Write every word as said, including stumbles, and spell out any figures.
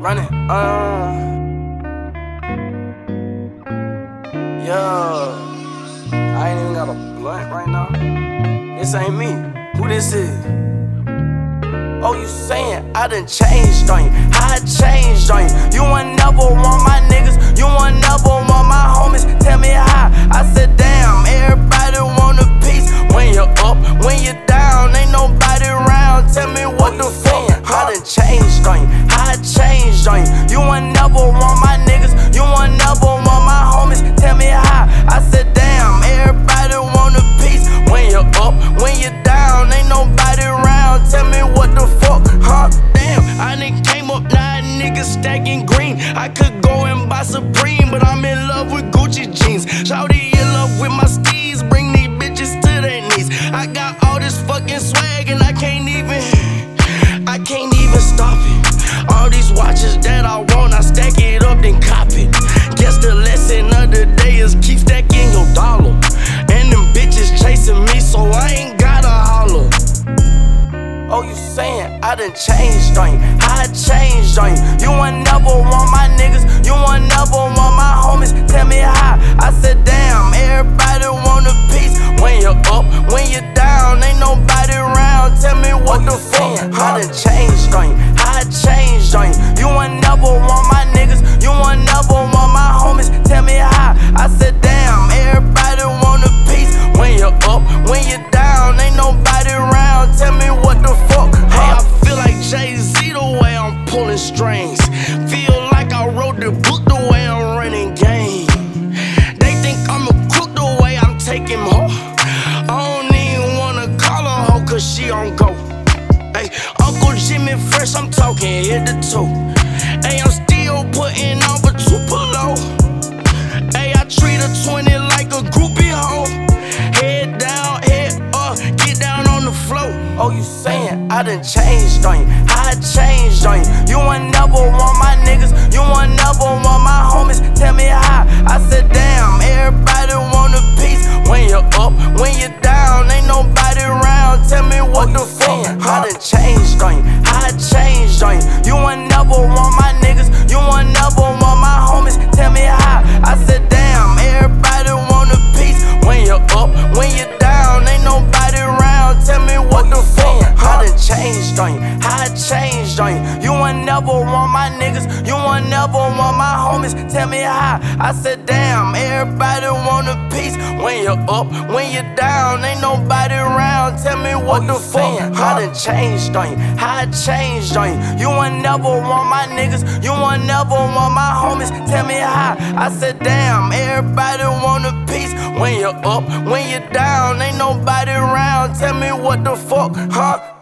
Run it, uh. Yeah. I ain't even got a blunt right now. This ain't me. Who this is? Oh, you saying I done changed on you? I changed on you. You ain't never want my niggas. You ain't never want my homies. Tell me how. I said, damn, everybody want a piece. When you're up, when you're down, ain't nobody around. Tell me what the fuck. I done changed on you. I changed on you. You ain't never want my niggas. You ain't never want my homies. Tell me how. I said, damn, everybody want a piece. When you're up, when you're down, ain't nobody around. Tell me what the fuck, huh? Damn, I done came up nine niggas stacking green. I could go and buy Supreme, but I'm in love with Gucci jeans. Shawty in love with my steez, bring these bitches to their knees. I got all this fucking swag and I can't even, I can't even stop it. All these watches that I want, I stack it up then cop it. Guess the lesson of the day is keep stacking your dollar. And them bitches chasing me, so I ain't gotta holler. Oh, you saying I done changed on you? I changed on you. You ain't never want my niggas. You ain't never want my homies. Tell me how. I said, damn, everybody want a piece. When you're up, when you're down, ain't nobody around. Tell me what the fuck. I done changed on you. I changed on you. You ain't never want my niggas. You ain't never want my homies. Tell me how. I said, damn, everybody want a piece. When you're up, when you're down, ain't nobody around. Tell me what the fuck. Hey, I feel like Jay-Z the way I'm pulling strings. Feel like I wrote the book the way I'm running game. They think I'm a crook the way I'm taking hoe. I don't even wanna call her hoe cause she on go. Hey, Uncle Jimmy Fresh, I'm talking head to toe. Hey, I'm still putting on for Tupelo. Hey, I treat a twenty like a groupie hoe. Head down, head up, get down on the floor. Oh, you saying I done changed on you? I changed on you. You ain't never want my niggas. You ain't never want my homies. Tell me how. I said, damn, everybody want a piece. When you're up, when you're down, ain't nobody around. Tell me what the fuck. I done changed on you. I changed on you. You ain't never want my niggas. You ain't never want my homies. Tell me how. I said, damn, everybody want a piece. When you're up, when you're down, ain't nobody around. Tell me what the fuck. I done changed on you. I changed on you. You ain't never want my niggas. You ain't never want my homies. Tell me how. I said, damn, everybody want a piece. When you're up, when you're down, ain't nobody around. Tell me what the fuck. I done changed on you. I changed on you. You ain't never want my niggas. You ain't never want my homies. Tell me how. I said, damn, everybody want a piece. When you're up, when you're down, ain't nobody around. Tell me what the fuck, huh?